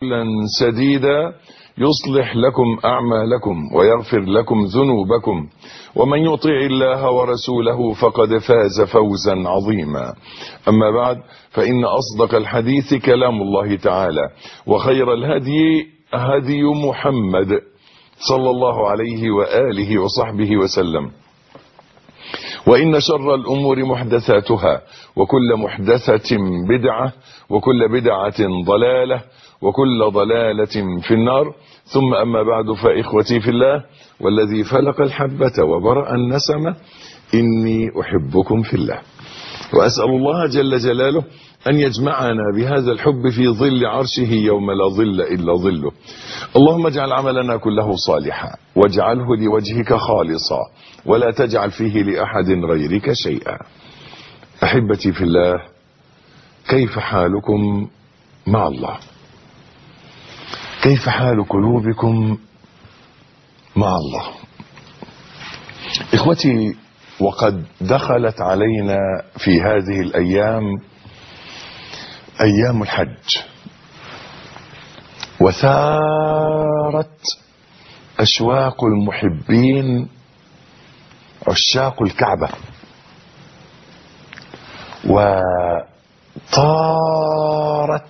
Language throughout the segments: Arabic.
سديدا يصلح لكم أعمالكم ويغفر لكم ذنوبكم، ومن يطع الله ورسوله فقد فاز فوزا عظيما. أما بعد، فإن أصدق الحديث كلام الله تعالى، وخير الهدي هدي محمد صلى الله عليه وآله وصحبه وسلم، وإن شر الأمور محدثاتها، وكل محدثة بدعة، وكل بدعة ضلالة، وكل ضلالة في النار. ثم أما بعد، فإخوتي في الله، والذي فلق الحبة وبرأ النسمة، إني أحبكم في الله، وأسأل الله جل جلاله أن يجمعنا بهذا الحب في ظل عرشه يوم لا ظل إلا ظله. اللهم اجعل عملنا كله صالحا، واجعله لوجهك خالصا، ولا تجعل فيه لأحد غيرك شيئا. أحبتي في الله، كيف حالكم مع الله؟ كيف حال قلوبكم مع الله؟ إخوتي، وقد دخلت علينا في هذه الأيام أيام الحج، وثارت أشواق المحبين عشاق الكعبة، وطارت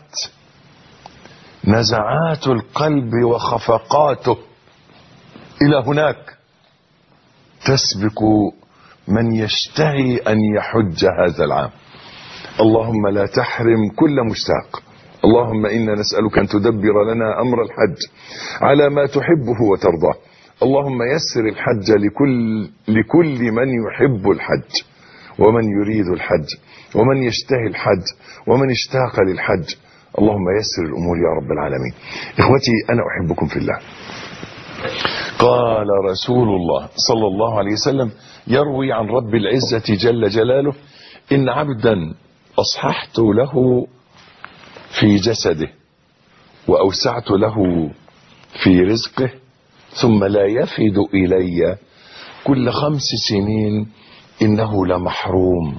نزعات القلب وخفقاته إلى هناك، تسبق من يشتهي أن يحج هذا العام. اللهم لا تحرم كل مشتاق. اللهم إنا نسألك أن تدبر لنا أمر الحج على ما تحبه وترضاه. اللهم يسر الحج لكل من يحب الحج، ومن يريد الحج، ومن يشتهي الحج، ومن اشتاق للحج. اللهم يسر الأمور يا رب العالمين. إخوتي، أنا أحبكم في الله. قال رسول الله صلى الله عليه وسلم يروي عن رب العزة جل جلاله: إن عبدا أصححت له في جسده، وأوسعت له في رزقه، ثم لا يفد إلي كل 5 سنين، إنه لمحروم.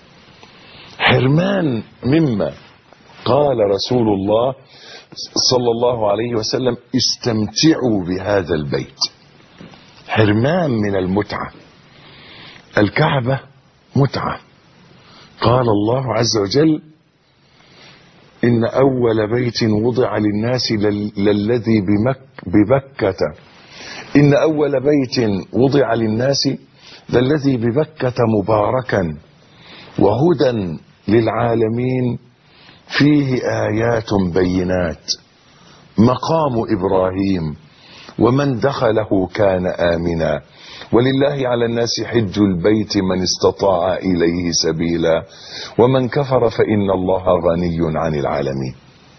حرمان مما قال رسول الله صلى الله عليه وسلم: استمتعوا بهذا البيت. حرمان من المتعة. الكعبة متعة. قال الله عز وجل: إن أول بيت وضع للناس للذي ببكة إن أول بيت وضع للناس للذي ببكة مباركا وهدى للعالمين، فيه آيات بينات مقام إبراهيم، ومن دخله كان آمنا، ولله على الناس حج البيت من استطاع إليه سبيلا، ومن كفر فإن الله غني عن العالمين.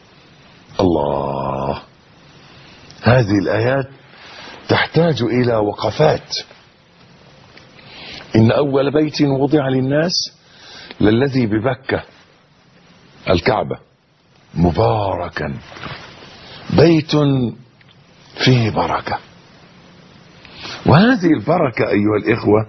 الله، هذه الآيات تحتاج إلى وقفات. إن أول بيت وضع للناس للذي ببكة، الكعبة، مباركا، بيت فيه بركة. وهذه البركة أيها الإخوة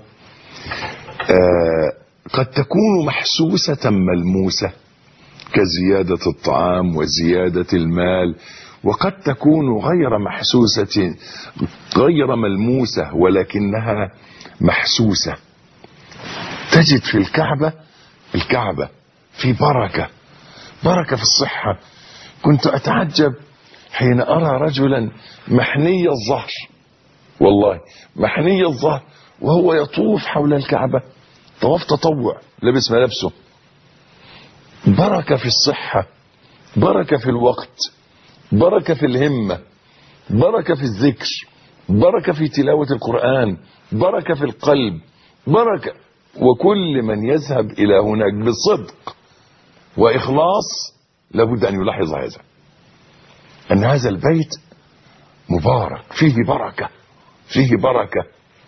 قد تكون محسوسة ملموسة، كزيادة الطعام وزيادة المال، وقد تكون غير محسوسة غير ملموسة ولكنها محسوسة. تجد في الكعبة في بركة في الصحة. كنت أتعجب حين أرى رجلا محني الظهر، والله محني الظهر، وهو يطوف حول الكعبة طواف تطوع، لبس ملابسه. بركة في الصحة، بركة في الوقت، بركة في الهمة، بركة في الذكر، بركة في تلاوة القرآن، بركة في القلب، بركة. وكل من يذهب إلى هناك بصدق وإخلاص لابد أن يلاحظ هذا، أن هذا البيت مبارك، فيه بركة، فيه بركة،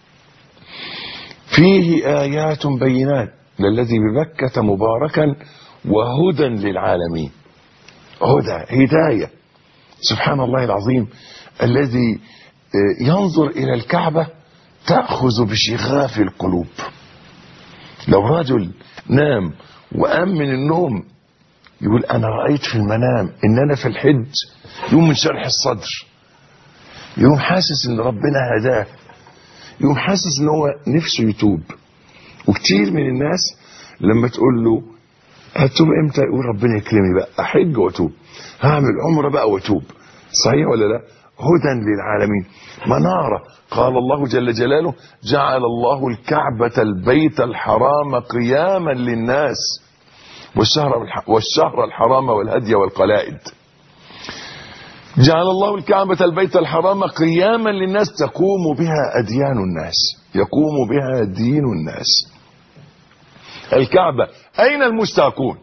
فيه آيات بينات للذي ببكة مباركا وهدى للعالمين. هداية. سبحان الله العظيم، الذي ينظر إلى الكعبة تأخذ بشغاف القلوب. لو رجل نام وقام من النوم يقول أنا رأيت في المنام إن أنا في الحج، يوم من شرح الصدر، يوم حاسس إن ربنا هداه، يوم حاسس إن هو نفسه يتوب. وكتير من الناس لما تقول له هتوب امتى، يقول ربنا يكرمني بقى احج واتوب، هعمل عمره بقى واتوب. صحيح ولا لا؟ هدى للعالمين، منارة. قال الله جل جلاله جعل الله الكعبة البيت الحرام قياما للناس والشهر الحرام والهدي والقلائد. جعل الله الكعبة البيت الحرام قياما للناس تقوم بها أديان الناس، يقوم بها دين الناس. الكعبة أين المشتاقون؟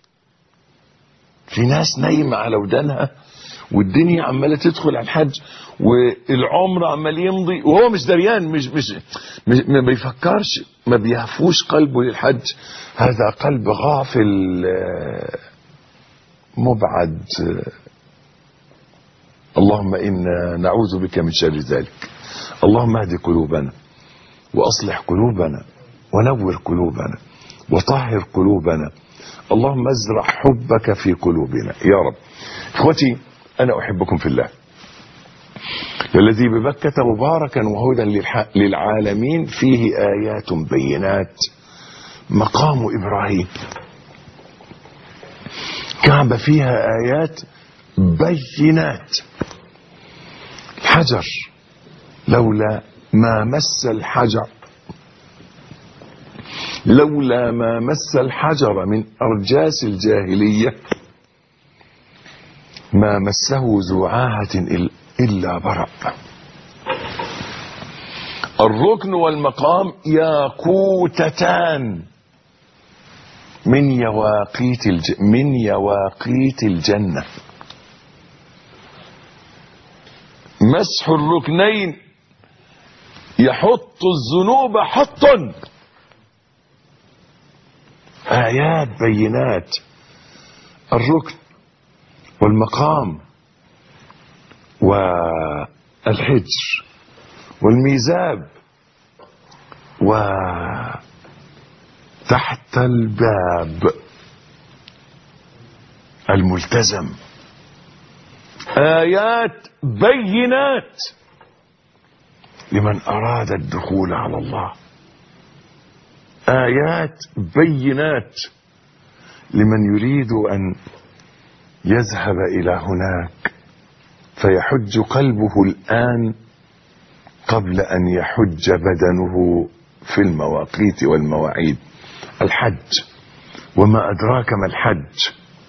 في ناس نايمة على ودانها والدنيا عمالة تدخل على الحج والعمر عمال يمضي وهو مش دريان، مش ما بيفكرش، ما بيهفوش قلبه للحج. هذا قلب غافل مبعد. اللهم إنا نعوذ بك من شر ذلك. اللهم اهد قلوبنا وأصلح قلوبنا ونور قلوبنا وطهر قلوبنا. اللهم ازرع حبك في قلوبنا يا رب. اخوتي انا احبكم في الله الذي ببكة مباركا وهدى للعالمين فيه آيات بينات. مقام إبراهيم، كعبة فيها آيات بينات. الحجر لولا ما مس الحجر، لولا ما مس الحجر من أرجاس الجاهلية ما مسه ذو عاهة إلا برأ. الركن والمقام ياقوتتان من يواقيت الجنة. مسح الركنين يحط الذنوب حطا. آيات بينات. الركن والمقام والحجر والميزاب وتحت الباب الملتزم. آيات بينات لمن أراد الدخول على الله. آيات بينات لمن يريد أن يذهب إلى هناك فيحج قلبه الآن قبل أن يحج بدنه في المواقيت والمواعيد. الحج وما أدراك ما الحج،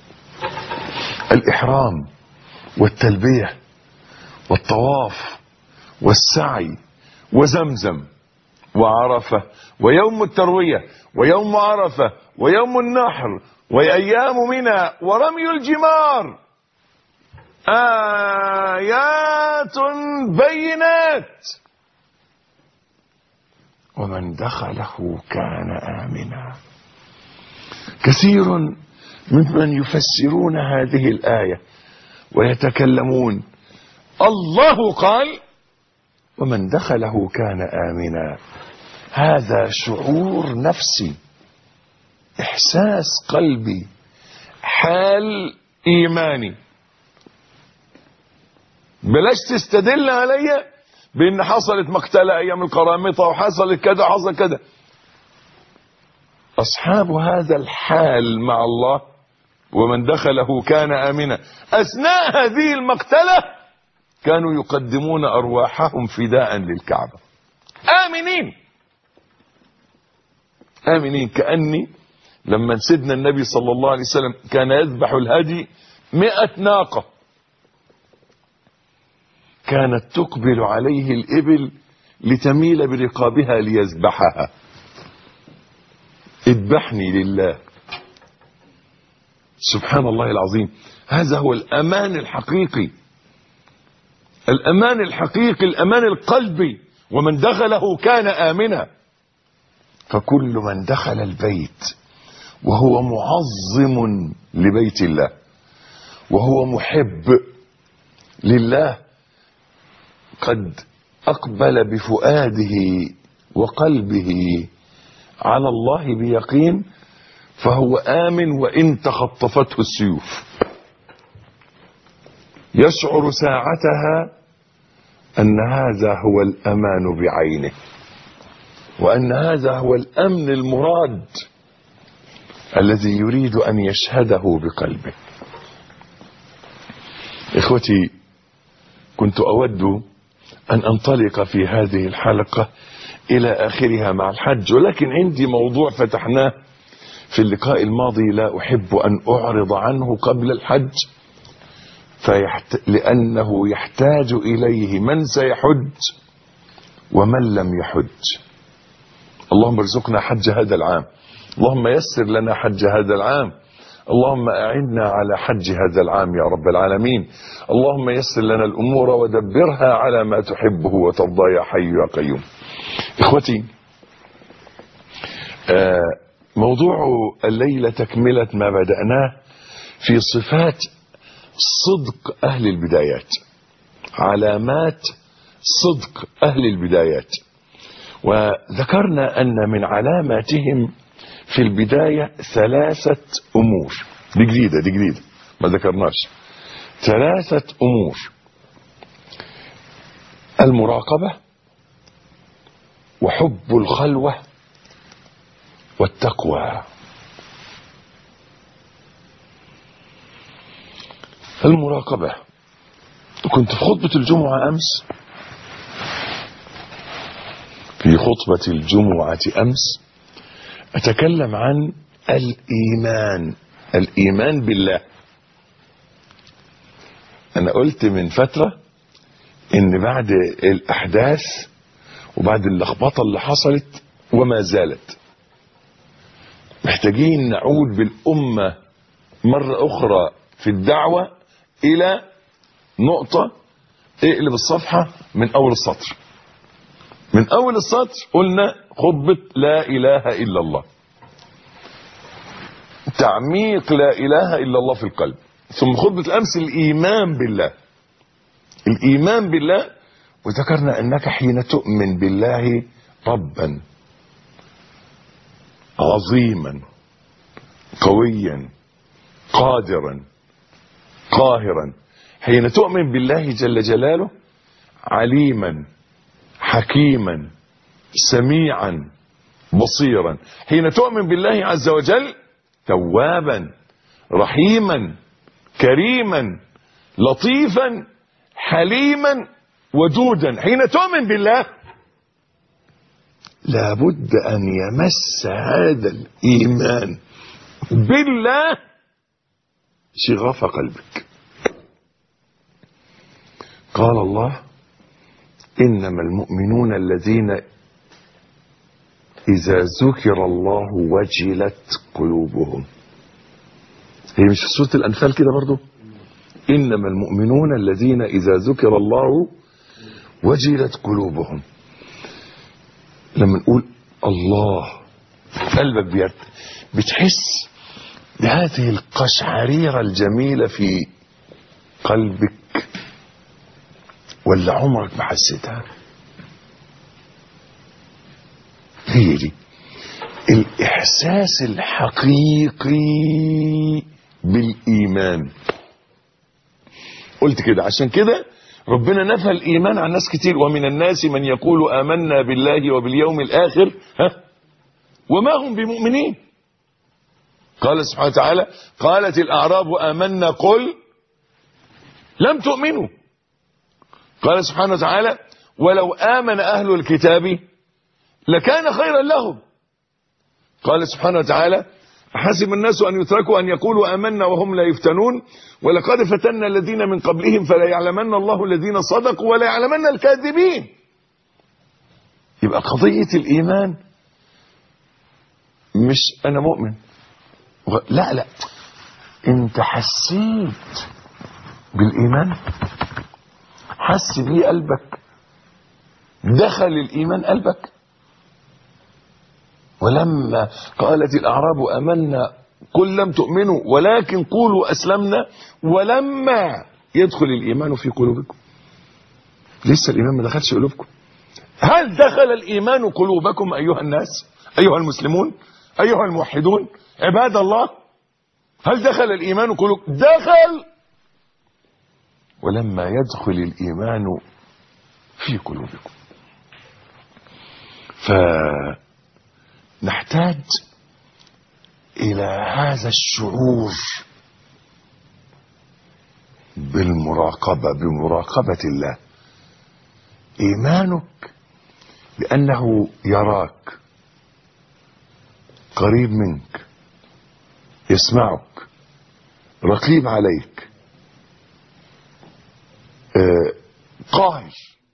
الإحرام والتلبية والطواف والسعي وزمزم وعرفة ويوم التروية ويوم عرفة ويوم النحر وأيام منى ورمي الجمار. آيات بينات ومن دخله كان آمنا. كثير ممن يفسرون هذه الآية ويتكلمون الله قال ومن دخله كان آمنا. هذا شعور نفسي، إحساس قلبي، حال إيماني. بلاش تستدل علي بأن حصلت مقتلة أيام القرامطة وحصلت كذا وحصل كذا. أصحاب هذا الحال مع الله ومن دخله كان آمنا أثناء هذه المقتلة كانوا يقدمون أرواحهم فداء للكعبة. آمنين آمنين. كأني لما سيدنا النبي صلى الله عليه وسلم كان يذبح الهدي 100 ناقة، كانت تقبل عليه الإبل لتميل برقابها ليذبحها. اذبحني لله. سبحان الله العظيم. هذا هو الأمان الحقيقي، الأمان الحقيقي، الأمان القلبي. ومن دخله كان آمنا. فكل من دخل البيت وهو معظم لبيت الله وهو محب لله قد أقبل بفؤاده وقلبه على الله بيقين، فهو آمن وإن تخطفته السيوف. يشعر ساعتها أن هذا هو الأمان بعينه، وأن هذا هو الأمن المراد الذي يريد أن يشهده بقلبه. إخوتي، كنت أود أن أنطلق في هذه الحلقة إلى آخرها مع الحج، ولكن عندي موضوع فتحناه في اللقاء الماضي لا أحب أن أعرض عنه قبل الحج، لأنه يحتاج إليه من سيحج ومن لم يحج. اللهم ارزقنا حج هذا العام، اللهم يسر لنا حج هذا العام، اللهم أعنا على حج هذا العام يا رب العالمين. اللهم يسر لنا الأمور ودبرها على ما تحبه وترضى يا حي يا قيوم. إخوتي، موضوع الليلة تكملة ما بدأناه في صفات صدق أهل البدايات، علامات صدق أهل البدايات. وذكرنا أن من علاماتهم في البداية 3 أمور. دي جديدة ما ذكرناش. 3 أمور: المراقبة، وحب الخلوة، والتقوى. المراقبة، كنت في خطبة الجمعة أمس، أتكلم عن الإيمان بالله. أنا قلت من فترة إن بعد الأحداث وبعد اللخبطة اللي حصلت وما زالت، محتاجين نعود بالأمة مرة أخرى في الدعوة إلى نقطة. اقلب الصفحة من أول السطر. من أول السطر قلنا خطبة لا إله إلا الله، تعميق لا إله إلا الله في القلب. ثم خطبة الأمس الإيمان بالله، وذكرنا أنك حين تؤمن بالله ربا عظيما قويا قادرا قاهرا، حين تؤمن بالله جل جلاله عليما حكيما سميعا بصيرا، حين تؤمن بالله عز وجل توابا رحيما كريما لطيفا حليما ودودا. حين تؤمن بالله لابد أن يمس هذا الإيمان بالله شغف قلبك. قال الله: إنما المؤمنون الذين إذا ذكر الله وجلت قلوبهم. هي مش في سورة الأنفال كده برضو؟ إنما المؤمنون الذين إذا ذكر الله وجلت قلوبهم. لما نقول الله، قلبك بتحس بهذه القشعريرة الجميلة في قلبك، ولا عمرك ما حسيتها؟ هي دي الإحساس الحقيقي بالإيمان. قلت كده عشان كده ربنا نفى الإيمان عن ناس كتير. ومن الناس من يقول آمنا بالله وباليوم الآخر وما هم بمؤمنين. قال سبحانه وتعالى: قالت الأعراب آمنا قل لم تؤمنوا. قال سبحانه وتعالى: ولو آمن أهل الكتاب لكان خيرا لهم. قال سبحانه وتعالى: حسب الناس أن يتركوا أن يقولوا آمنا وهم لا يفتنون ولقد فتنا الذين من قبلهم فلا يعلمن الله الذين صدقوا ولا يعلمن الكاذبين. يبقى قضية الإيمان مش أنا مؤمن، لا، أنت حسيت بالإيمان، حس بيه قلبك، دخل الإيمان قلبك. ولما قالت الأعراب آمنا قل لم تؤمنوا ولكن قولوا أسلمنا ولما يدخل الإيمان في قلوبكم. لسه الإيمان ما دخلش قلوبكم. هل دخل الإيمان قلوبكم أيها الناس أيها المسلمون؟ أيها الموحدون عباد الله، هل دخل الإيمان قلوب؟ دخل، ولما يدخل الإيمان في قلوبكم. فنحتاج إلى هذا الشعور بمراقبة الله. إيمانك لأنه يراك، قريب منك، يسمعك، رقيب عليك، قاهر.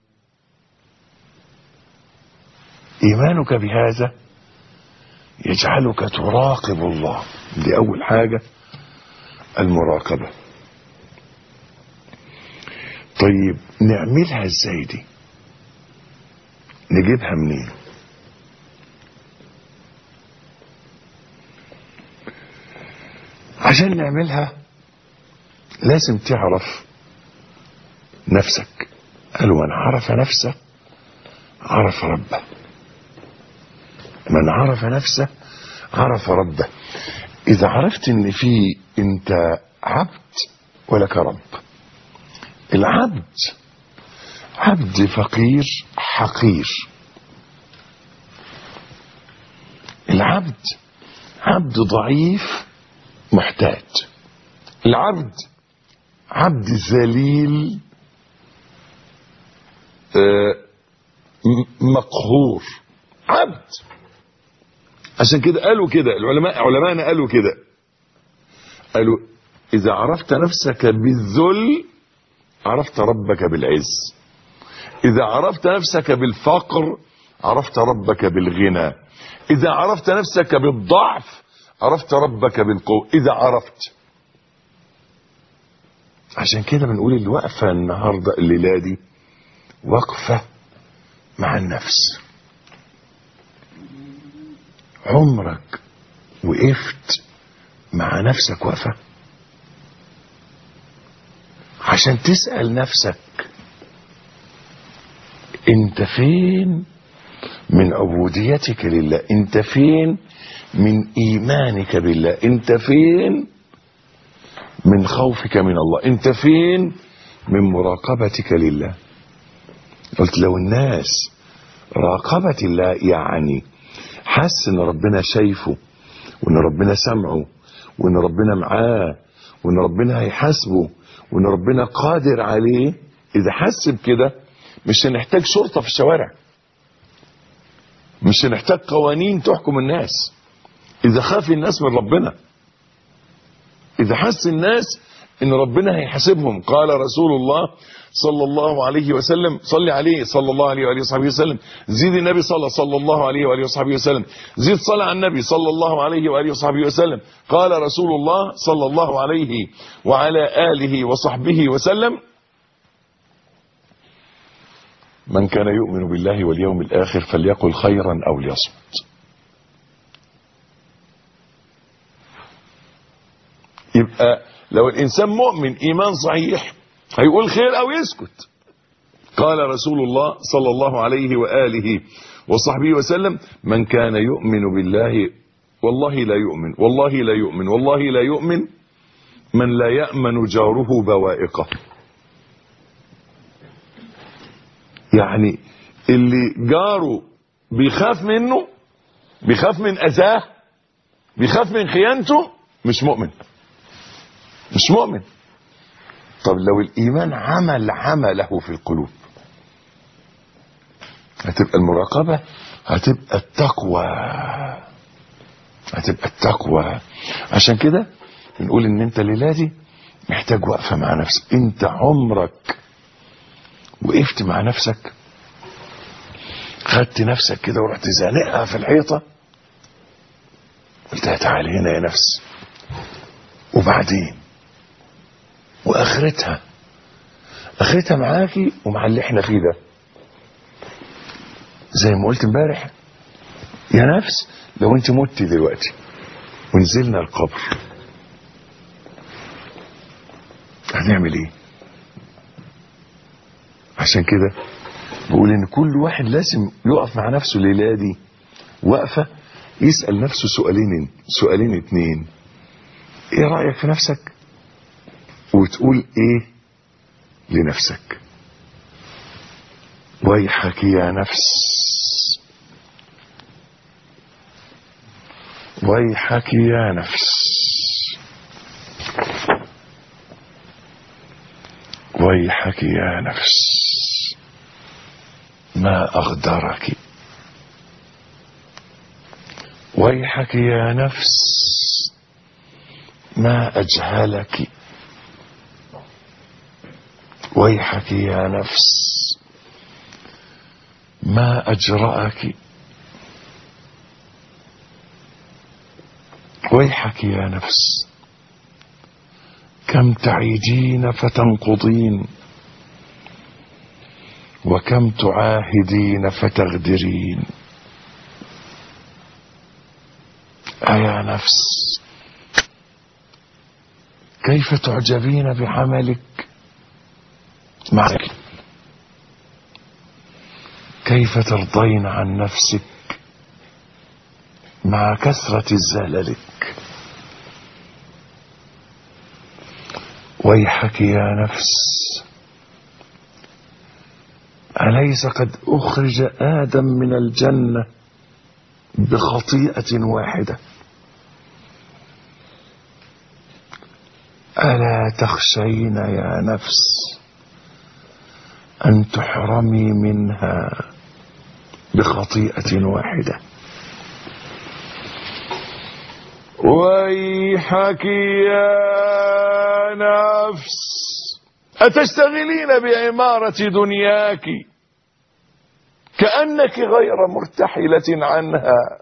إيمانك بهذا يجعلك تراقب الله. دي أول حاجة، المراقبة. طيب نعملها ازاي دي؟ نجيبها منين؟ عشان نعملها لازم تعرف نفسك. قال من عرف نفسه عرف ربه. من عرف نفسه عرف ربه. إذا عرفت إن في أنت عبد ولك رب. العبد عبد فقير حقير. العبد عبد ضعيف محتاج. العبد عبد ذليل مقهور. عبد. عشان كده قالوا كده علماءنا قالوا كده، قالوا إذا عرفت نفسك بالذل عرفت ربك بالعز. إذا عرفت نفسك بالفقر عرفت ربك بالغنى. إذا عرفت نفسك بالضعف عرفت ربك بالقوة. إذا عرفت. عشان كده بنقول الوقفة النهاردة الليلة دي وقفة مع النفس. عمرك وقفت مع نفسك وقفة عشان تسأل نفسك انت فين من عبوديتك لله؟ انت فين من ايمانك بالله؟ انت فين من خوفك من الله؟ انت فين من مراقبتك لله؟ قلت لو الناس راقبت الله يعني حس ان ربنا شايفه، وان ربنا سمعه، وان ربنا معاه، وان ربنا هيحاسبه، وان ربنا قادر عليه. اذا حس بكده مش هنحتاج شرطة في الشوارع، مش هنحتاج قوانين تحكم الناس. اذا خاف الناس من ربنا، اذا حس الناس ان ربنا هيحاسبهم. قال رسول الله صلى الله عليه وسلم، صلي عليه صلى الله عليه وآله وصحبه وسلم، زيد النبي صلى الله عليه وآله وصحبه وسلم، زيد صلى على النبي صلى الله عليه وآله وصحبه وسلم. قال رسول الله صلى الله عليه وعلى آله وصحبه وسلم: من كان يؤمن بالله واليوم الآخر فليقل خيرا أو ليصمت. يبقى لو الإنسان مؤمن إيمان صحيح هيقول خير أو يسكت. قال رسول الله صلى الله عليه وآله وصحبه وسلم: من كان يؤمن بالله والله لا يؤمن، والله لا يؤمن، والله لا يؤمن من لا يأمن جاره بوائقه. يعني اللي جاره بيخاف منه، بيخاف من أذاه، بيخاف من خيانته، مش مؤمن، مش مؤمن. طب لو الإيمان عمله في القلوب هتبقى المراقبة، هتبقى التقوى، هتبقى التقوى. عشان كده بنقول ان انت الليلة دي محتاج وقفة مع نفسك. انت عمرك وقفت مع نفسك؟ خدت نفسك كده ورحت زانقها في الحيطة قلت لها تعالي هنا يا نفس، وبعدين واخرتها معاكي ومع اللي احنا فيه ده. زي ما قلت امبارح يا نفس، لو انت مت دلوقتي ونزلنا القبر هنعمل ايه؟ عشان كده بقول ان كل واحد لازم يقف مع نفسه الليله دي وقفه يسأل نفسه سؤالين اتنين: ايه رأيك في نفسك؟ وتقول ايه لنفسك؟ ويحك يا نفس، ويحك يا نفس، ويحك يا نفس، ما أغدرك. ويحك يا نفس، ما أجهلك. ويحك يا نفس، ما أجرأك. ويحك يا نفس، كم تعيدين فتنقضين، وكم تعاهدين فتغدرين. أيا نفس، كيف تعجبين بعملك معك؟ كيف ترضين عن نفسك مع كثرة زللك؟ ويحك يا نفس، أليس قد أخرج آدم من الجنة بخطيئة واحدة؟ ألا تخشين يا نفس أن تحرمي منها بخطيئة واحدة؟ ويحك يا نفس، أتشتغلين بعمارة دنياك كأنك غير مرتحلة عنها،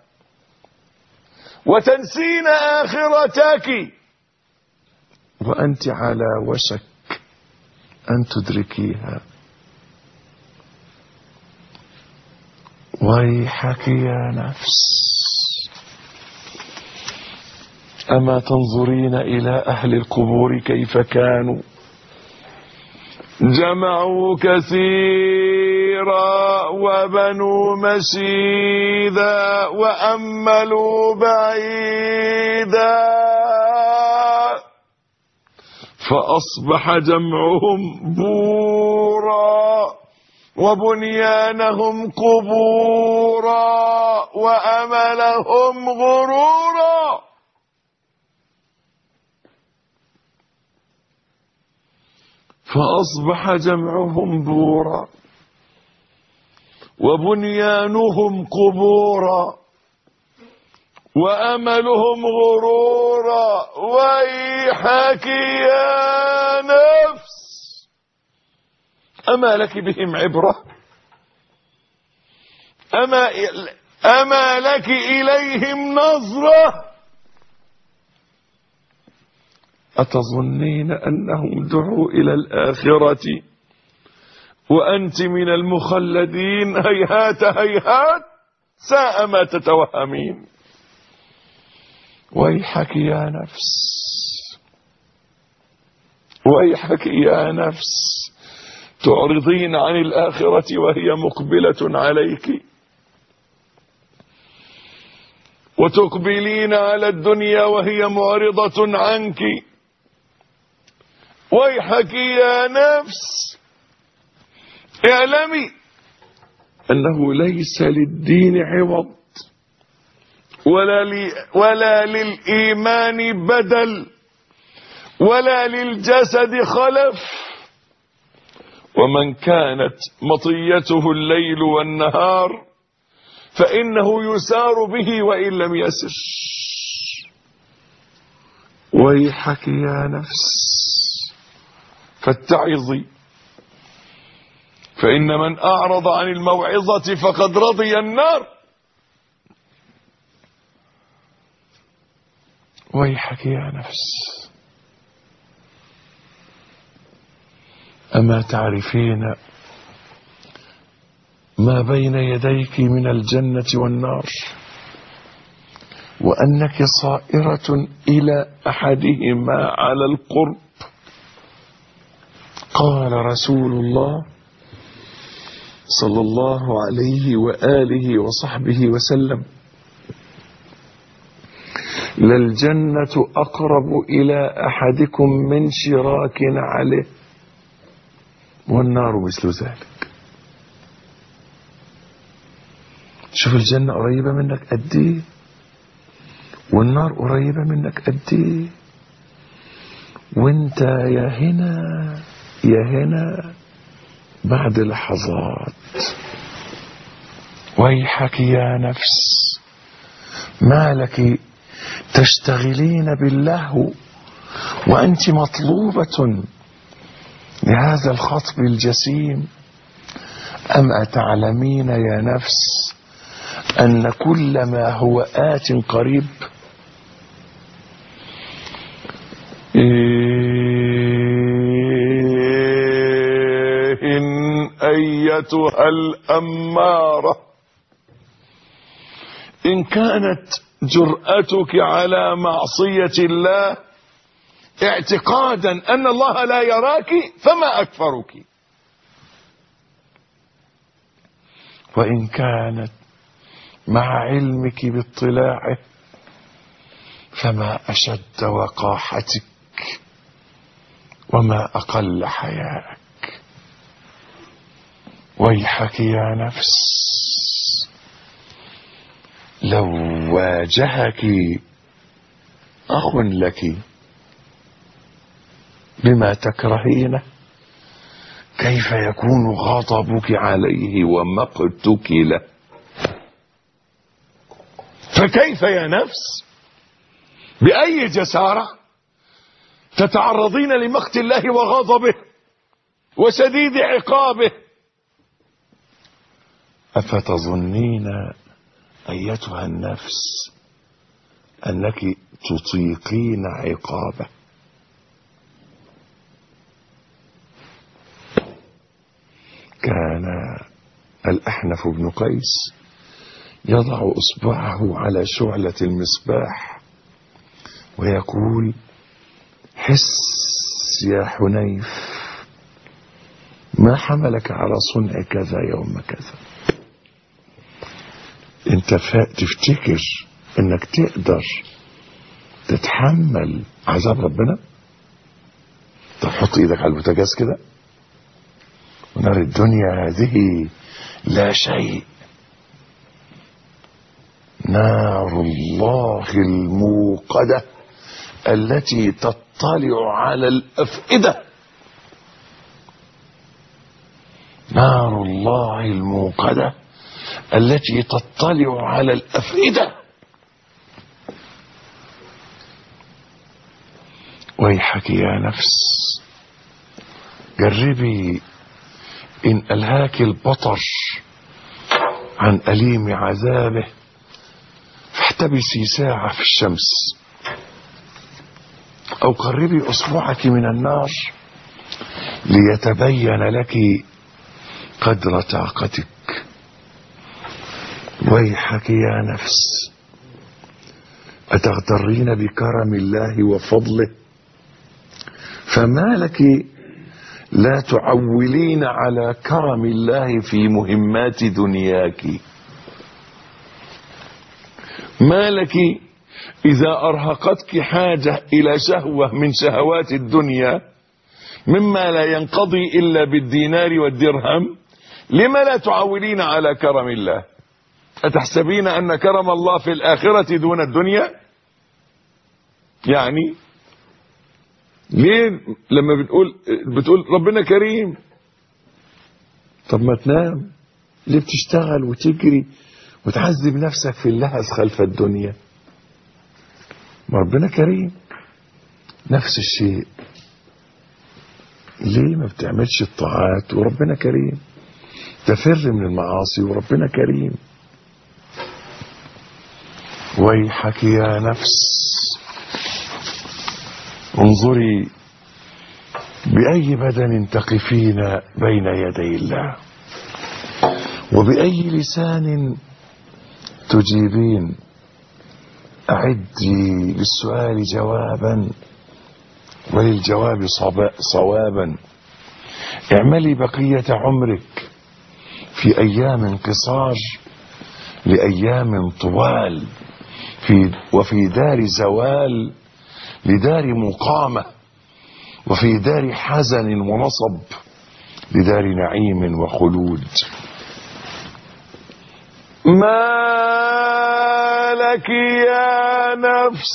وتنسين آخرتك وأنت على وشك أن تدركيها. ويحك يا نفس، أما تنظرين إلى أهل القبور كيف كانوا؟ جمعوا كثيرا وبنوا مشيدا وأملوا بعيدا، فأصبح جمعهم بورا وبنيانهم قبورا وأملهم غرورا. فأصبح جمعهم بورا وبنيانهم قبورا وأملهم غرورا. ويحك يا نفس، أما لك بهم عبرة؟ أما لك إليهم نظرة؟ أتظنين أنهم دعوا إلى الآخرة وأنت من المخلدين؟ هيهات هيهات، ساء ما تتوهمين. ويحك يا نفس، ويحك يا نفس، تعرضين عن الآخرة وهي مقبلة عليك، وتقبلين على الدنيا وهي معرضة عنك. ويحك يا نفس، اعلمي أنه ليس للدين عوض ولا للإيمان بدل ولا للجسد خلف. ومن كانت مطيته الليل والنهار فإنه يسار به وإن لم يسر. ويحك يا نفس، فاتعظي، فإن من أعرض عن الموعظة فقد رضي النار. ويحك يا نفس، أما تعرفين ما بين يديك من الجنة والنار، وأنك صائرة إلى أحدهما على القرب؟ قال رسول الله صلى الله عليه وآله وصحبه وسلم: للجنة أقرب إلى أحدكم من شراك عليه والنار مثل ذلك. شوف الجنة قريبة منك قد ايه والنار قريبة منك قد ايه، وانت يا هنا يا هنا بعد لحظات. ويحك يا نفس ما لك تشتغلين باللهو وأنت مطلوبة لهذا الخطب الجسيم. أما تعلمين يا نفس أن كل ما هو آت قريب؟ إن أيتها الأمارة إن كانت جرأتك على معصية الله اعتقادا أن الله لا يراك فما أكفرك، وإن كانت مع علمك باطلاعه فما أشد وقاحتك وما أقل حياءك. ويحك يا نفس لو واجهك أخ لك بما تكرهينه كيف يكون غضبك عليه ومقتك له؟ فكيف يا نفس بأي جسارة تتعرضين لمقت الله وغضبه وشديد عقابه؟ أفتظنين أيتها النفس أنك تطيقين عقابه؟ كان الأحنف بن قيس يضع إصبعه على شعلة المصباح ويقول: حس يا حنيف ما حملك على صنع كذا يوم كذا. انت تفتكر انك تقدر تتحمل عذاب ربنا؟ طب حط ايدك على البوتاجاز كده، ونار الدنيا هذه لا شيء. نار الله الموقدة التي تطلع على الأفئدة، نار الله الموقدة التي تطلع على الأفئدة. ويحك يا نفس جربي إن ألهاك البطر عن أليم عذابه فاحتبسي ساعة في الشمس، أو قربي أصبعك من النار ليتبين لك قدر طاقتك. ويحك يا نفس أتغترين بكرم الله وفضله؟ فما لك لا تعولين على كرم الله في مهمات دنياك؟ ما لك إذا أرهقتك حاجة إلى شهوة من شهوات الدنيا مما لا ينقضي إلا بالدينار والدرهم، لما لا تعولين على كرم الله؟ أتحسبين أن كرم الله في الآخرة دون الدنيا؟ يعني ليه لما بتقول ربنا كريم، طب ما تنام؟ ليه بتشتغل وتجري وتعذب نفسك في اللهث خلف الدنيا؟ ما ربنا كريم. نفس الشيء، ليه ما بتعملش الطاعات وربنا كريم؟ تفر من المعاصي وربنا كريم. ويحك يا نفس انظري بأي بدن تقفين بين يدي الله، وبأي لسان تجيبين. أعدي للسؤال جوابا وللجواب صوابا. اعملي بقية عمرك في أيام قصار لأيام طوال، وفي دار زوال لدار مقامة، وفي دار حزن ونصب لدار نعيم وخلود. ما لك يا نفس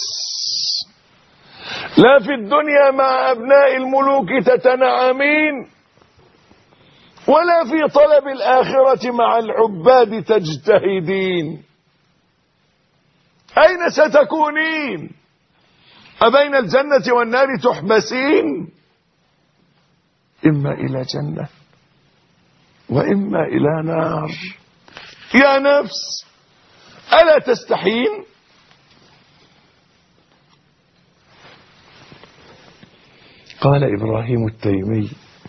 لا في الدنيا مع أبناء الملوك تتنعمين، ولا في طلب الآخرة مع العباد تجتهدين. أين ستكونين؟ أبين الجنة والنار تحبسين؟ إما إلى جنة وإما إلى نار. يا نفس ألا تستحين؟ قال إبراهيم التيمي: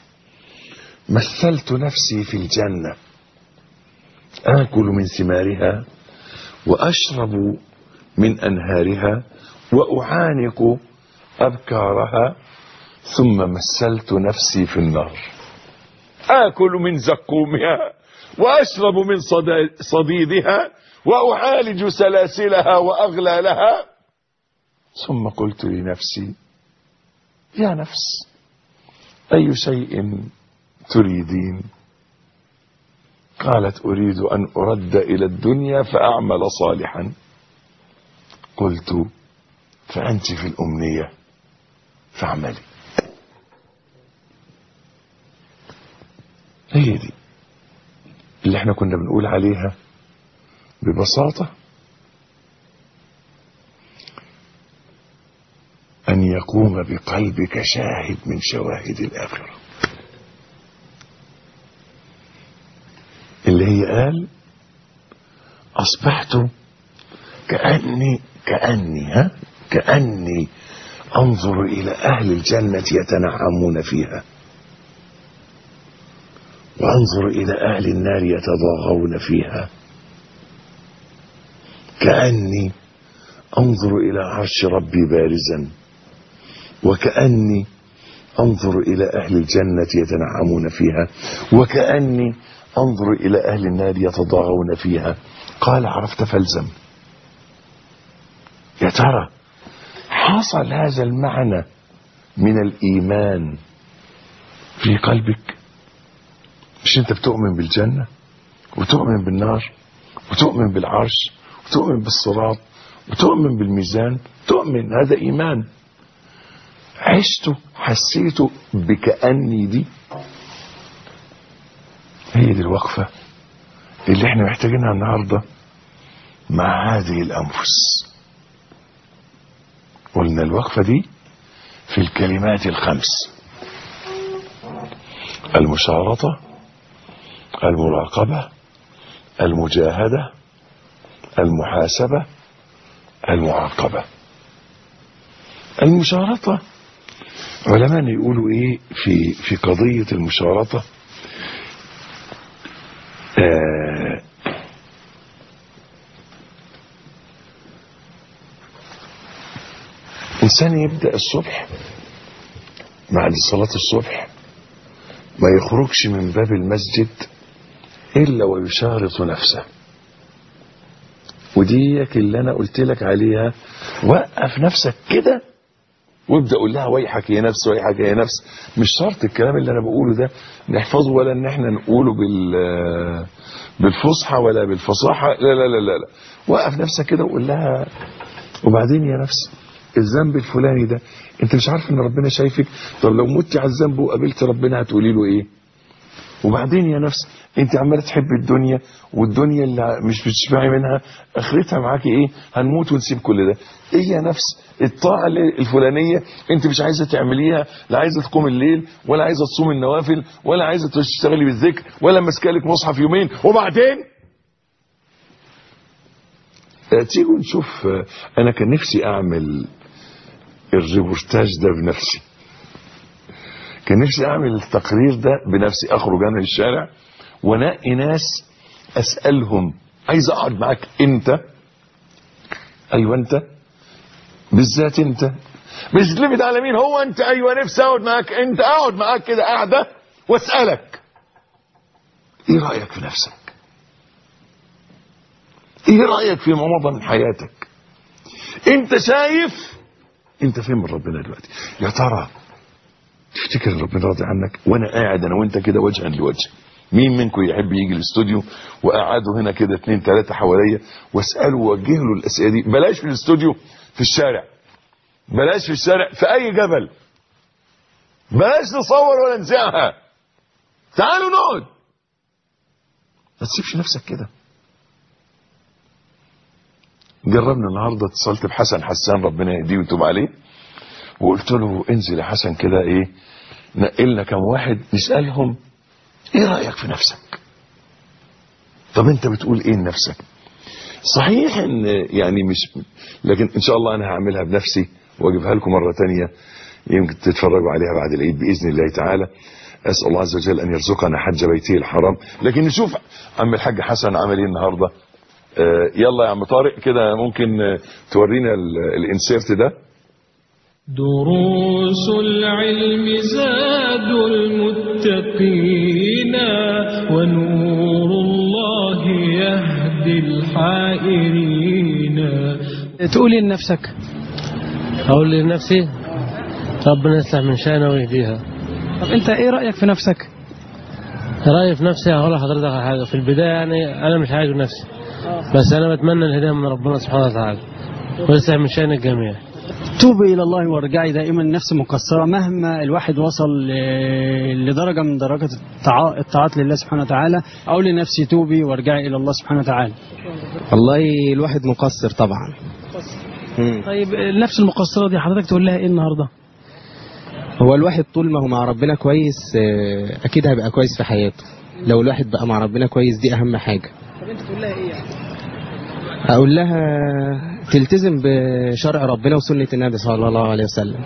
مثلت نفسي في الجنة آكل من ثمارها وأشرب من أنهارها وأعانق أبكارها، ثم مثلت نفسي في النار آكل من زقومها وأشرب من صديدها وأعالج سلاسلها وأغلالها، ثم قلت لنفسي: يا نفس أي شيء تريدين؟ قالت: أريد أن أرد إلى الدنيا فأعمل صالحا. قلت: فأنت في الأمنية فاعملي. هي دي اللي احنا كنا بنقول عليها ببساطة: أن يقوم بقلبك شاهد من شواهد الآخرة، اللي هي قال: أصبحت كأني أنظر إلى أهل الجنة يتنعمون فيها، وأنظر إلى أهل النار يتضاغون فيها، كأني أنظر إلى عرش ربي بارزا، وكأني أنظر إلى أهل الجنة يتنعمون فيها، وكأني أنظر إلى أهل النار يتضاغون فيها. قال: عرفت فالزم. يا ترى حصل هذا المعنى من الإيمان في قلبك؟ مش أنت بتؤمن بالجنة وتؤمن بالنار وتؤمن بالعرش وتؤمن بالصراط وتؤمن بالميزان؟ تؤمن، هذا إيمان. عشته حسيته بكأني دي. هي دي الوقفة اللي احنا محتاجينها النهاردة مع هذه الأنفس. قلنا الوقفة دي في الكلمات الخمس: المشارطة، المراقبة، المجاهدة، المحاسبة، المعاقبة. المشارطة علماء يقولوا ايه في قضية المشارطة؟ إنسان يبدأ الصبح بعد صلاة الصبح ما يخرجش من باب المسجد إلا ويشارط نفسه. وديك اللي أنا قلت لك عليها، وقف نفسك كده وابدأ قول لها: ويحك يا نفس، ويحك يا نفس. مش شرط الكلام اللي أنا بقوله ده نحفظه، ولا إن احنا نقوله بالفصحى ولا بالفصاحة، لا لا لا لا لا. وقف نفسك كده وقول لها: وبعدين يا نفس الذنب الفلاني ده انت مش عارف ان ربنا شايفك؟ طب لو مت على الذنب وقابلت ربنا هتقولي له ايه؟ وبعدين يا نفس انت عماله تحب الدنيا، والدنيا اللي مش بتشبعي منها اخرتها معاكي ايه؟ هنموت ونسيب كل ده. ايه يا نفس الطاعه الفلانيه انت مش عايزه تعمليها، لا عايزه تقوم الليل ولا عايزه تصوم النوافل ولا عايزه تشتغلي بالذكر ولا ماسكالك مصحف يومين، وبعدين تيجوا نشوف. انا كان نفسي اعمل الريبورتاج ده بنفسي، كان نفسي اعمل التقرير ده بنفسي، اخرج انا للشارع ونقي ناس اسالهم: عايز اقعد معاك انت، ايوه انت بالذات، انت مش لفت على مين، هو انت، ايوه نفسي اقعد معاك انت، اقعد معاك كده قاعده واسالك: ايه رايك في نفسك؟ ايه رايك في مضى من حياتك؟ انت شايف انت فين من ربنا دلوقتي؟ يا ترى تفتكر ان ربنا راضي عنك؟ وانا قاعد انا وانت كده وجها لوجه، مين منكم يحب يجي الاستوديو وقعدوا هنا كده 2 3 حواليا واساله ووجه له الاسئله دي؟ بلاش في الاستوديو، في الشارع، بلاش في الشارع، في اي جبل، بلاش نصور ولا نذيعها، تعالوا نقعد. ما تسيبش نفسك كده. جربنا النهارده، اتصلت بحسن حسان ربنا يهديه ويتوب عليه، وقلت له انزل يا حسن كده ايه، نقلنا كم واحد نسالهم ايه رايك في نفسك؟ طب انت بتقول ايه لنفسك؟ صحيح ان يعني مش، لكن ان شاء الله انا هعملها بنفسي واجيبها لكم مره ثانيه، يمكن تتفرجوا عليها بعد العيد باذن الله تعالى. اسال الله عز وجل ان يرزقنا حج بيته الحرام. لكن نشوف عم الحاج حسن عمل ايه النهارده. يلا يا عم طارق كده، ممكن تورينا الانسيرت ده. دروس العلم زاد المتقين، ونور الله يهدي الحائرين. تقولي لنفسك؟ أقول لنفسي ربنا يصلح من شأنه ويهديها. طب انت ايه رأيك في نفسك؟ رأيي في نفسي هقول لحضرتك على حاجة. في البداية يعني أنا مش عايز نفسي، بس أنا بتمنى الهداية من ربنا سبحانه وتعالى ويصلح من شأن الجميع. توبي إلى الله وارجعي. دائما النفس مقصرة، مهما الواحد وصل لدرجة من درجات الطاعات لله سبحانه وتعالى. أقول لنفسي توبي وارجعي إلى الله سبحانه وتعالى. والله الواحد مقصر طبعا. طيب النفس المقصرة دي حضرتك تقول لها إيه النهاردة؟ هو الواحد طول ما هو مع ربنا كويس أكيد هيبقى كويس في حياته. لو الواحد بقى مع ربنا كويس دي أهم حاجة. طب أنت تقول لها إيه يعني؟ أقول لها تلتزم بشرع ربنا وسنة النبي صلى الله عليه وسلم.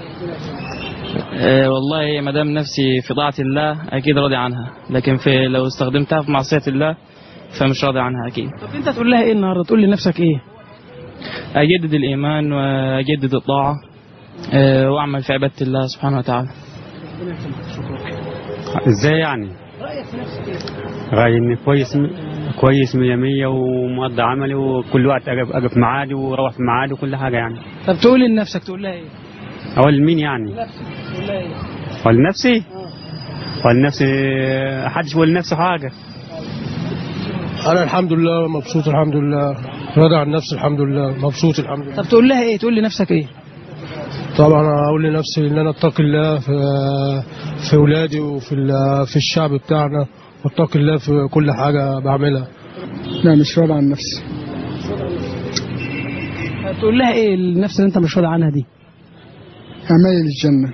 والله ما دام نفسي في طاعة الله أكيد راضي عنها، لكن لو استخدمتها في معصية الله فمش راضي عنها أكيد. طب أنت تقول لها إيه النهاردة؟ تقول لنفسك إيه؟ أجدد الإيمان وأجدد الطاعة وأعمل في عبادة الله سبحانه وتعالى. إزاي يعني؟ رأيك في نفسك إيه؟ رأيي إني كويس 100 ومقضي عملي وكل وقت أقف في ميعادي وأروح في ميعادي وكل حاجة يعني. طب تقول لنفسك تقول لها إيه؟ أقول لمين يعني؟ لنفسك تقول لها إيه؟ أقول لنفسي؟ أقول لنفسي محدش يقول لنفسه حاجة. أنا الحمد لله مبسوط، الحمد لله راضي عن نفسي، الحمد لله مبسوط الحمد لله. طب تقول لها إيه؟ تقول لنفسك إيه؟ طبعا أقول لنفسي إن أنا أتقي الله في أولادي في الشعب بتاعنا، وأتقي الله في كل حاجة بعملها. لا مش راضي عن نفسي. تقول لها إيه النفس اللي أنت مش راضي عنها دي؟ أعمالي للجنة.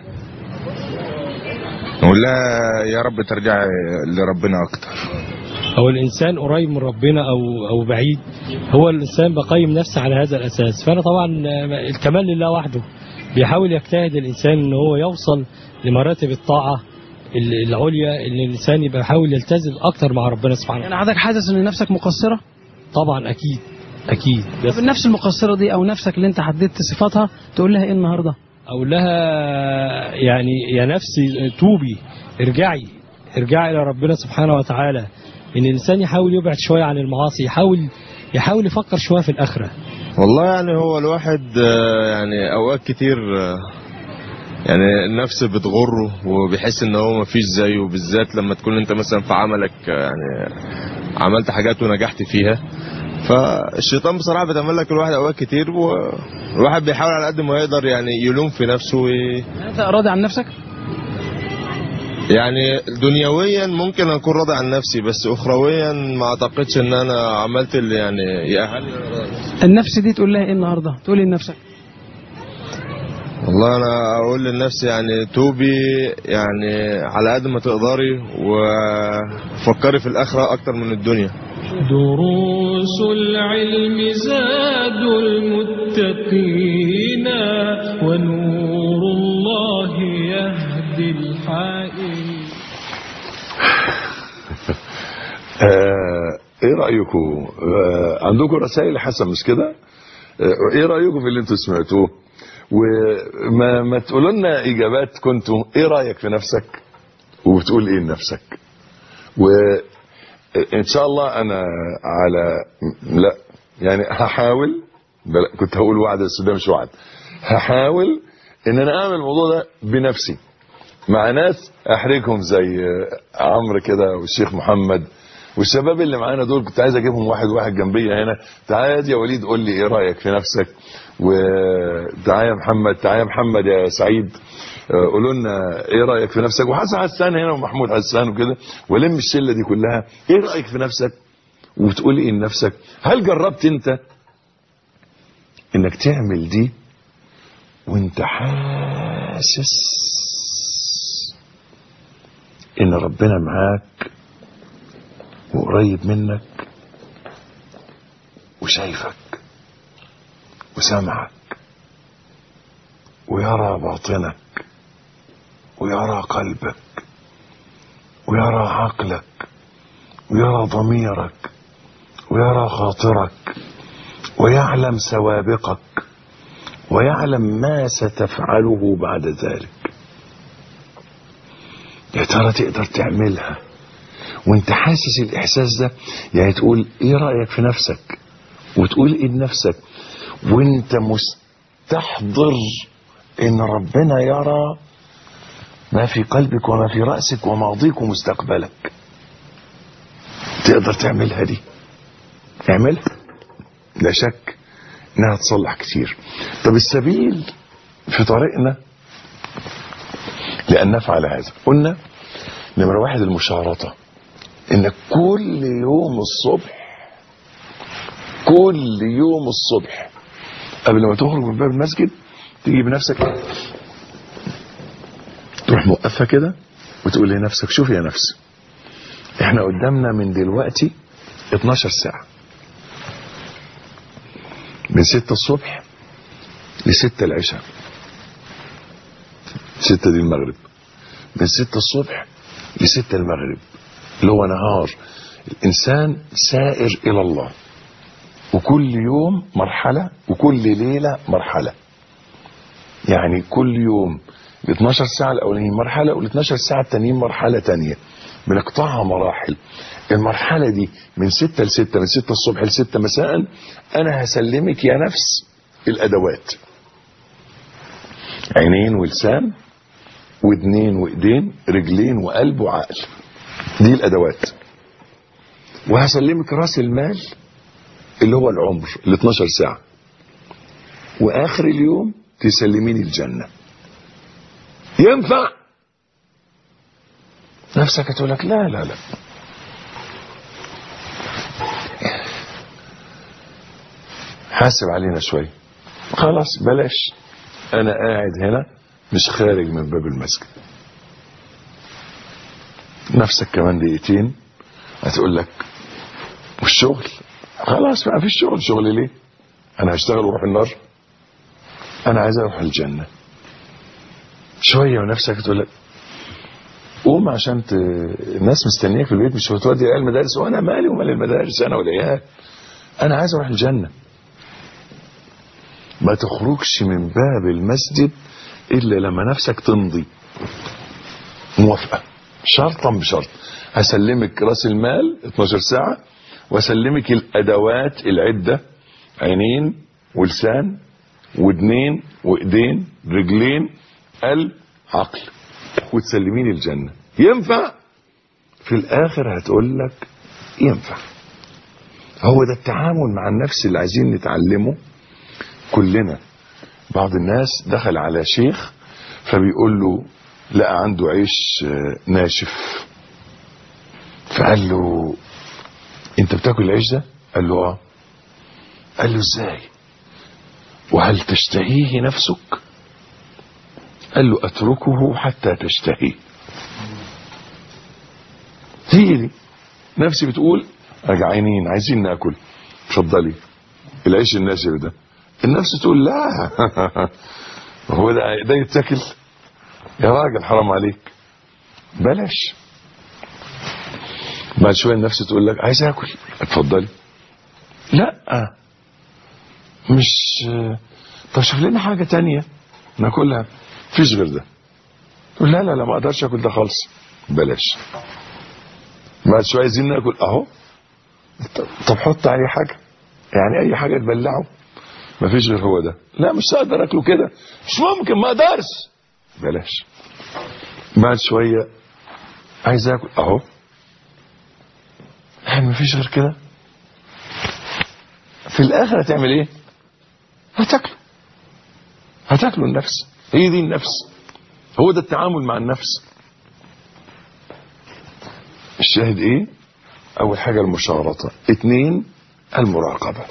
نقول لها يا رب ترجع لربنا أكتر. هو الإنسان قريب من ربنا أو بعيد، هو الإنسان بقيم نفسه على هذا الأساس. فأنا طبعا الكمال لله وحده، بيحاول يجتهد الإنسان إن هو يوصل لمراتب الطاعة العليا، إن الإنسان يبقى يحاول يلتزم أكتر مع ربنا سبحانه. يعني حضرتك حاسس إن نفسك مقصرة؟ طبعا أكيد. طب النفس المقصرة دي أو نفسك اللي أنت حددت صفاتها تقول لها إيه النهاردة؟ أقول لها يعني يا نفسي توبي، ارجعي إلى ربنا سبحانه وتعالى. إن الإنسان يحاول يبعد شوية عن المعاصي، يحاول يفكر شوية في الآخرة. والله يعني هو الواحد يعني أوقات كتير يعني النفس بتغره وبيحس ان هو مفيش زيه، بالذات لما تكون انت مثلا في عملك يعني عملت حاجات ونجحت فيها، فالشيطان بصراحة بتعمل لك الواحد اوقات كتير، والواحد بيحاول على قد ما يقدر يعني يلوم في نفسه. انت راضي عن نفسك؟ يعني دنيويا ممكن اكون راضي عن نفسي، بس اخرويا ما اعتقدش ان انا عملت اللي يعني يأهلني. النفس دي تقول لها ايه النهارده؟ تقول لنفسك والله انا اقول لنفسي يعني توبي، يعني على قد ما تقدري وفكري في الاخره اكتر من الدنيا. دروس العلم زاد المتقين، ونور الله يهدي الحائرين. ايه رايكم؟ عندكم رسائل حسن مش كده؟ ايه رايكم في اللي انتم سمعتوه؟ وما تقولوا لنا اجابات. كنتوا ايه رايك في نفسك وبتقول ايه لنفسك؟ وان شاء الله انا على لا يعني هحاول كنت هقول وعد بس ده مش وعد. هحاول ان انا اعمل الموضوع ده بنفسي مع ناس احرجهم زي عمرو كده والشيخ محمد والشباب اللي معانا دول. كنت عايز اجيبهم واحد جنبي هنا. تعال يا وليد قول لي ايه رايك في نفسك، وتعال يا محمد، تعال يا محمد يا سعيد قولوا لنا ايه رايك في نفسك، وحسن حسان هنا ومحمود حسان وكده، ولم الشله دي كلها. ايه رايك في نفسك وتقول ايه لنفسك؟ هل جربت انت انك تعمل دي وانت حاسس ان ربنا معاك وقريب منك وشايفك وسامعك ويرى باطنك ويرى قلبك ويرى عقلك ويرى ضميرك ويرى خاطرك ويعلم سوابقك ويعلم ما ستفعله بعد ذلك؟ يا ترى تقدر تعملها وانت حاسس الاحساس ده؟ يعني تقول ايه رأيك في نفسك وتقول ايه لنفسك وانت مستحضر ان ربنا يرى ما في قلبك وما في رأسك وماضيك ومستقبلك. تقدر تعملها دي؟ اعملها، لا شك انها تصلح كتير. طب السبيل في طريقنا لأن نفعل هذا، قلنا نمرة 1 المشارطة، انك كل يوم الصبح قبل ما تخرج من باب المسجد تيجي بنفسك تروح موقفها كده وتقول لنفسك شوف يا نفس، احنا قدامنا من دلوقتي 12 ساعة، من 6 الصبح ل6 العشاء، 6 دي المغرب، من 6 الصبح ل6 المغرب اللي هو نهار. الإنسان سائر إلى الله، وكل يوم مرحلة وكل ليلة مرحلة. يعني كل يوم ال 12 ساعة الأولانيين مرحلة وال 12 ساعة التانيين مرحلة تانية، بنقطعها مراحل. المرحلة دي من 6 ل6، من 6 الصبح ل6 مساء، أنا هسلمك يا نفس الأدوات: عينين ولسان ودنين وإيدين، رجلين وقلب وعقل، دي الأدوات. وهسلمك رأس المال اللي هو العمر ال 12 ساعة، وآخر اليوم تسلميني الجنة. ينفع؟ نفسك تقول لك لا لا لا، حاسب علينا شوي، خلاص بلاش، أنا قاعد هنا مش خارج من باب المسجد. نفسك كمان دقيقتين هتقول لك والشغل، خلاص بقى في الشغل، شغل ليه؟ أنا هشتغل واروح النار؟ أنا عايز أروح الجنة. شوية ونفسك تقول لك قوم عشان الناس مستنياك في البيت، مش هتودي العيال المدارس، وأنا مالي ومال المدارس أنا والعيال، أنا عايز أروح الجنة. ما تخرجش من باب المسجد إلا لما نفسك تمضي موافقة شرطا بشرط. هسلمك رأس المال 12 ساعة، واسلمك الأدوات العدة: عينين ولسان ودنين وإيدين رجلين قلب عقل، وتسلميني الجنة. ينفع؟ في الآخر هتقول لك ينفع. هو ده التعامل مع النفس اللي عايزين نتعلمه كلنا. بعض الناس دخل على شيخ فبيقول له لقى عنده عيش ناشف، فقال له انت بتاكل العيش ده؟ قال له اه. قال له ازاي؟ وهل تشتهيه نفسك؟ قال له اتركه حتى تشتهيه. هي دي نفسي بتقول راجعينين عايزين ناكل، اتفضلي العيش الناشف ده. النفس تقول لا هو ده يتاكل يا راجل، حرام عليك بلاش. بعد شويه النفس تقول لك عايز اكل، اتفضلي. لا مش، طب شوف لنا حاجه تانية ناكلها، فيش غير ده. تقول لا لا لا ما اقدرش اكل ده خالص، بلاش. بعد شويه عايزين ناكل اهو، طب حط عليه حاجه، يعني اي حاجه تبلعه، مفيش غير هو ده. لا مش هقدر اكله كده، مش ممكن، ما اقدرش، بلاش. بعد شويه عايز اكل اهو، يعني مفيش غير كده. في الاخر هتعمل ايه؟ هتاكله النفس. هي دي النفس، هو ده التعامل مع النفس. الشاهد ايه؟ اول حاجه المشارطه، 2 المراقبه.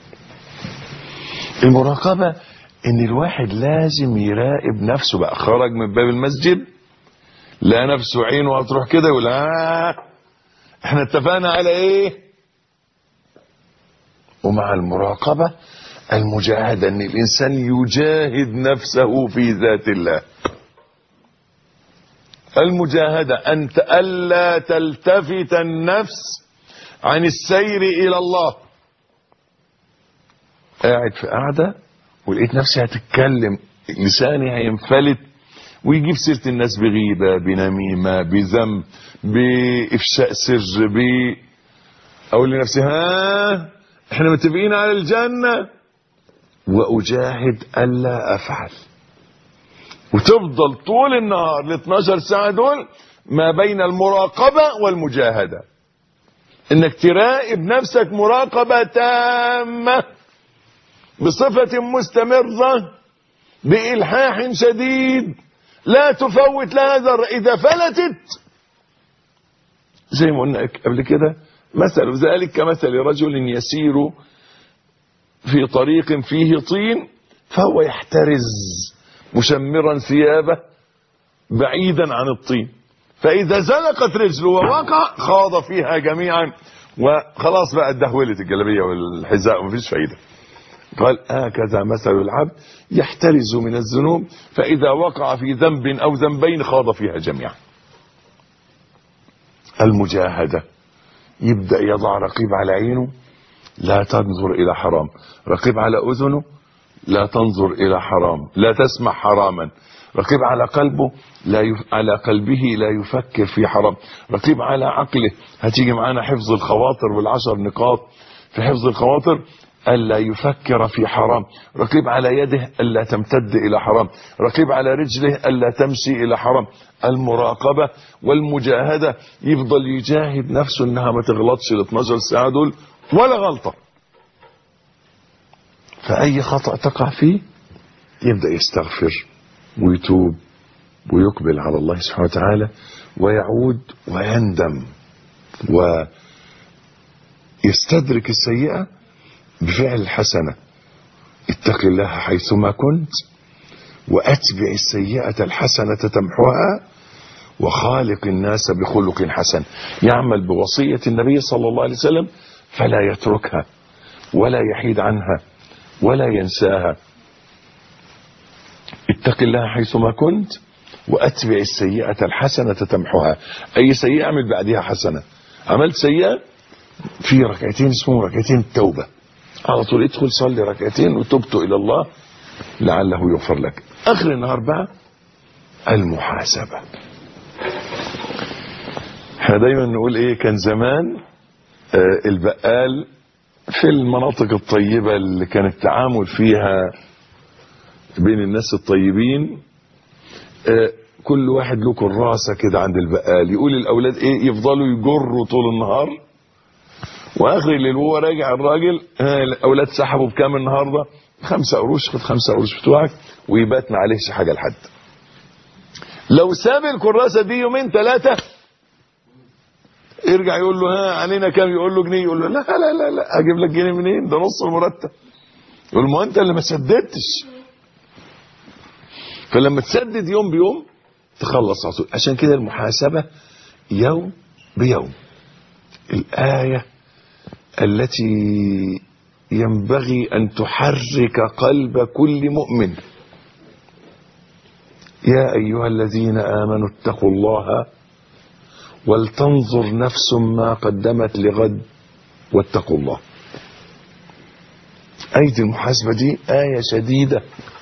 المراقبه ان الواحد لازم يراقب نفسه. بقى خرج من باب المسجد لا نفسه عينه هتروح كده يقول احنا اتفقنا على ايه؟ ومع المراقبه المجاهده، ان الانسان يجاهد نفسه في ذات الله. المجاهده ان الا تلتفت النفس عن السير الى الله. قاعد في قاعده ولقيت نفسي هتتكلم، لساني هينفلت ويجيب سيره الناس بغيبه، بنميمه، بذنب، بافشاء سر، اقول لنفسي احنا متفقين على الجنه، واجاهد الا افعل. وتفضل طول النهار ال 12 ساعه دول ما بين المراقبه والمجاهده، انك تراقب نفسك مراقبه تامه بصفه مستمره بإلحاح شديد، لا تفوت لها ذرة. إذا فلتت زي ما قلنا قبل كده، مثل ذلك كمثل رجل يسير في طريق فيه طين فهو يحترز مشمرا ثيابه بعيدا عن الطين، فإذا زلقت رجله ووقع خاض فيها جميعا، وخلاص بقى اتدهولت الجلابية والحذاء ومفيش فايدة. قال هكذا مثل العبد يحترز من الذنوب، فإذا وقع في ذنب أو ذنبين خاض فيها جميعا. المجاهدة يبدأ يضع رقيب على عينه لا تنظر إلى حرام، رقيب على أذنه لا تنظر إلى حرام، لا تسمع حراما، رقيب على قلبه على قلبه لا يفكر في حرام، رقيب على عقله. هتيجي معانا حفظ الخواطر والعشر نقاط في حفظ الخواطر، ألا يفكر في حرام، رقيب على يده ألا تمتد إلى حرام، رقيب على رجله ألا تمشي إلى حرام. المراقبة والمجاهدة يفضل يجاهد نفسه إنها ما تغلطش ال 12 ساعة دول ولا غلطة. فأي خطأ تقع فيه يبدأ يستغفر ويتوب ويقبل على الله سبحانه وتعالى، ويعود ويندم ويستدرك السيئة بفعل الحسنة. اتق الله حيثما كنت وأتبع السيئة الحسنة تمحوها وخالق الناس بخلق حسن. يعمل بوصية النبي صلى الله عليه وسلم فلا يتركها ولا يحيد عنها ولا ينساها. اتق الله حيثما كنت وأتبع السيئة الحسنة تمحوها. أي سيئة اعمل بعدها حسنة. عملت سيئة في ركعتين اسمهم ركعتين التوبة، على طول ادخل صلي ركعتين وتبت إلى الله لعله يغفر لك. آخر النهار بقى المحاسبة. احنا دايما نقول ايه، كان زمان البقال في المناطق الطيبة اللي كان التعامل فيها بين الناس الطيبين، كل واحد له كراسة كده عند البقال، يقول الأولاد ايه يفضلوا يجروا طول النهار، واخر الليل وهو راجع الراجل الاولاد سحبوا بكام النهارده؟ 5 قروش، خد 5 قروش بتوعك، ويبات ما عليهش حاجه لحد. لو ساب الكراسه دي 2 3 يرجع يقول له علينا كام؟ يقول له جنيه، يقول له لا لا لا لا اجيب لك جنيه منين؟ ده نص المرتب. يقول ما انت اللي ما سددتش. فلما تسدد يوم بيوم تخلص على طول. عشان كده المحاسبه يوم بيوم. الآية التي ينبغي أن تحرك قلب كل مؤمن: يا أيها الذين آمنوا اتقوا الله ولتنظر نفس ما قدمت لغد واتقوا الله. آية المحاسبة دي آية شديدة.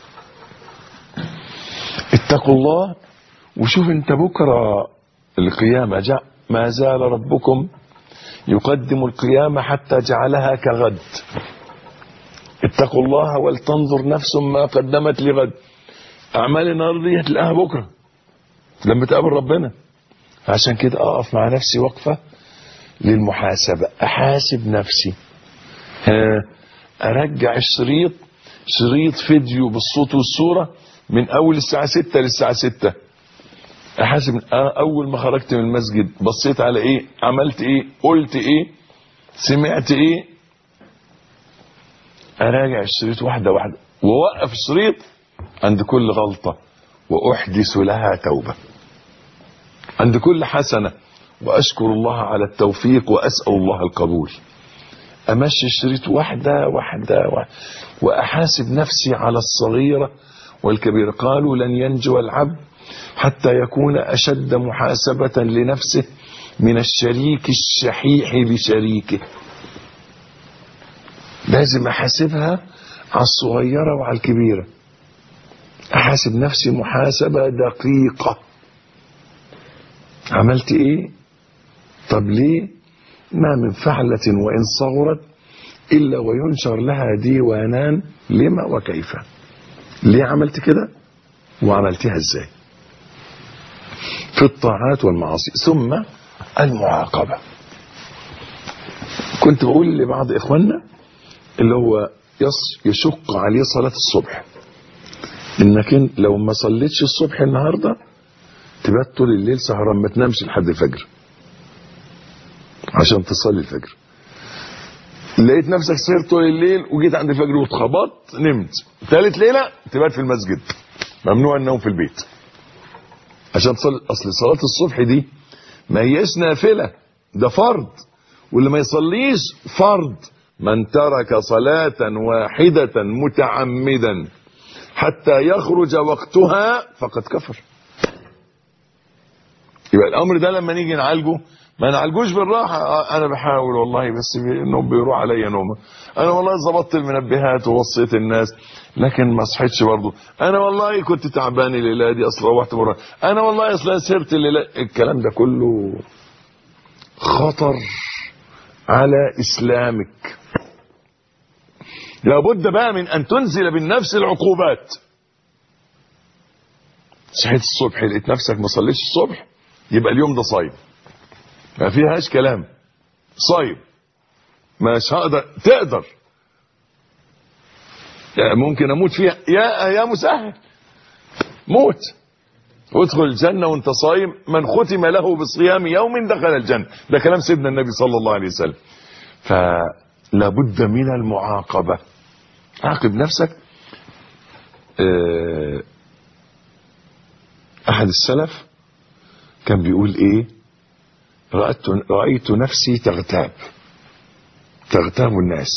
اتقوا الله، وشوف انت بكرة القيامة جاء ما زال ربكم يقدم القيامة حتى جعلها كغد. اتقوا الله ولتنظر نفس ما قدمت لغد. اعمال النهارده دي هتلاقيها بكره لما تقابل ربنا. عشان كده اقف مع نفسي وقفه للمحاسبه، احاسب نفسي. ارجع الشريط، شريط فيديو بالصوت والصوره من اول الساعه 6 للساعه 6. احاسب اول ما خرجت من المسجد بصيت على ايه، عملت ايه، قلت ايه، سمعت ايه. اراجع الشريط واحده واحده، ووقف الشريط عند كل غلطه واحدث لها توبه، عند كل حسنه، واشكر الله على التوفيق واسال الله القبول. امشي الشريط واحده واحده واحاسب نفسي على الصغيره والكبيره. قالوا لن ينجو العبد حتى يكون اشد محاسبه لنفسه من الشريك الشحيح بشريكه. لازم احاسبها على الصغيره وعلى الكبيره. احاسب نفسي محاسبه دقيقه. عملت ايه؟ طب ليه؟ ما من فعلة وإن صغرت إلا وينشر لها ديوانان لما وكيف. ليه عملت كده؟ وعملتها ازاي؟ في الطاعات والمعاصي. ثم المعاقبة. كنت بقول لبعض إخواننا اللي هو يشق عليه صلاة الصبح، إنك لو ما صليتش الصبح النهاردة تبات طول الليل سهران، ما تنامش لحد الفجر عشان تصلي الفجر. لقيت نفسك سهرت طول الليل وجيت عند الفجر واتخبطت نمت، ثالث ليله تبات في المسجد، ممنوع النوم في البيت عشان تصلي. اصل صلاه الصبح دي ما هيش نافله، ده فرض، واللي ما يصليش فرض. من ترك صلاه واحده متعمدا حتى يخرج وقتها فقد كفر. يبقى الامر ده لما نيجي نعالجه ما نعالجوش بالراحه. انا بحاول والله بس النوم بيروح عليا نومه. انا والله ظبطت المنبهات ووصيت الناس لكن ما صحيتش برضه. انا والله كنت تعبان الليله دي، اصل روحت بره. انا والله اصل سهرت الليله. الكلام ده كله خطر على اسلامك. لابد بقى من ان تنزل بالنفس العقوبات. صحيت الصبح لقيت نفسك ما صليتش الصبح، يبقى اليوم ده صايم، ما فيهاش كلام، صايم. مش هقدر، تقدر يعني ممكن اموت فيها، يا مسهل موت وادخل الجنه وانت صايم. من ختم له بصيام يوم دخل الجنه. ده كلام سيدنا النبي صلى الله عليه وسلم. فلا بد من المعاقبه. عاقب نفسك. احد السلف كان بيقول ايه؟ رأيت نفسي تغتاب الناس،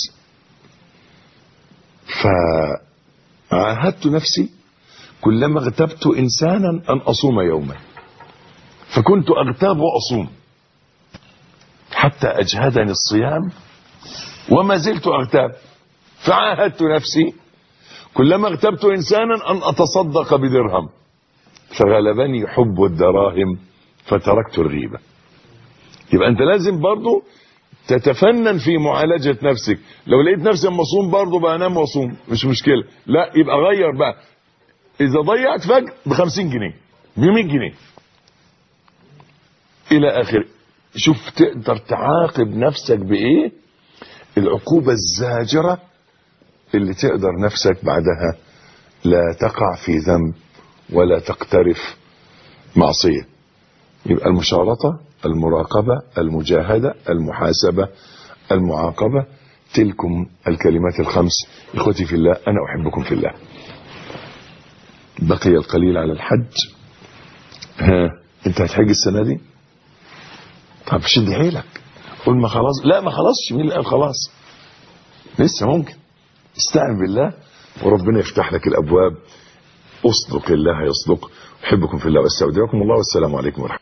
فعاهدت نفسي كلما اغتبت إنسانا أن أصوم يوما، فكنت أغتاب وأصوم حتى أجهدني الصيام وما زلت أغتاب. فعاهدت نفسي كلما اغتبت إنسانا أن أتصدق بدرهم، فغلبني حب الدراهم فتركت الغيبة. يبقى انت لازم برضو تتفنن في معالجة نفسك. لو لقيت نفسك مصوم برضو بقى انام واصوم مش مشكلة، لا يبقى غير بقى. اذا ضيعت فجر ب50 جنيه ب100 جنيه الى اخره. شوف تقدر تعاقب نفسك بايه، العقوبة الزاجرة اللي تقدر نفسك بعدها لا تقع في ذنب ولا تقترف معصية. يبقى المشارطة، المراقبة، المجاهدة، المحاسبة، المعاقبة، تلكم الكلمات الخمس. إخوتي في الله، أنا أحبكم في الله. بقي القليل على الحج. أنت هتحج السنة دي؟ طب شد حيلك، قول ما خلاص. لا ما خلاصش، مين اللي قال خلاص؟ لسه ممكن. استعن بالله وربنا يفتح لك الأبواب. أصدق الله يصدق. أحبكم في الله واستودعكم الله، والسلام عليكم ورحمة الله.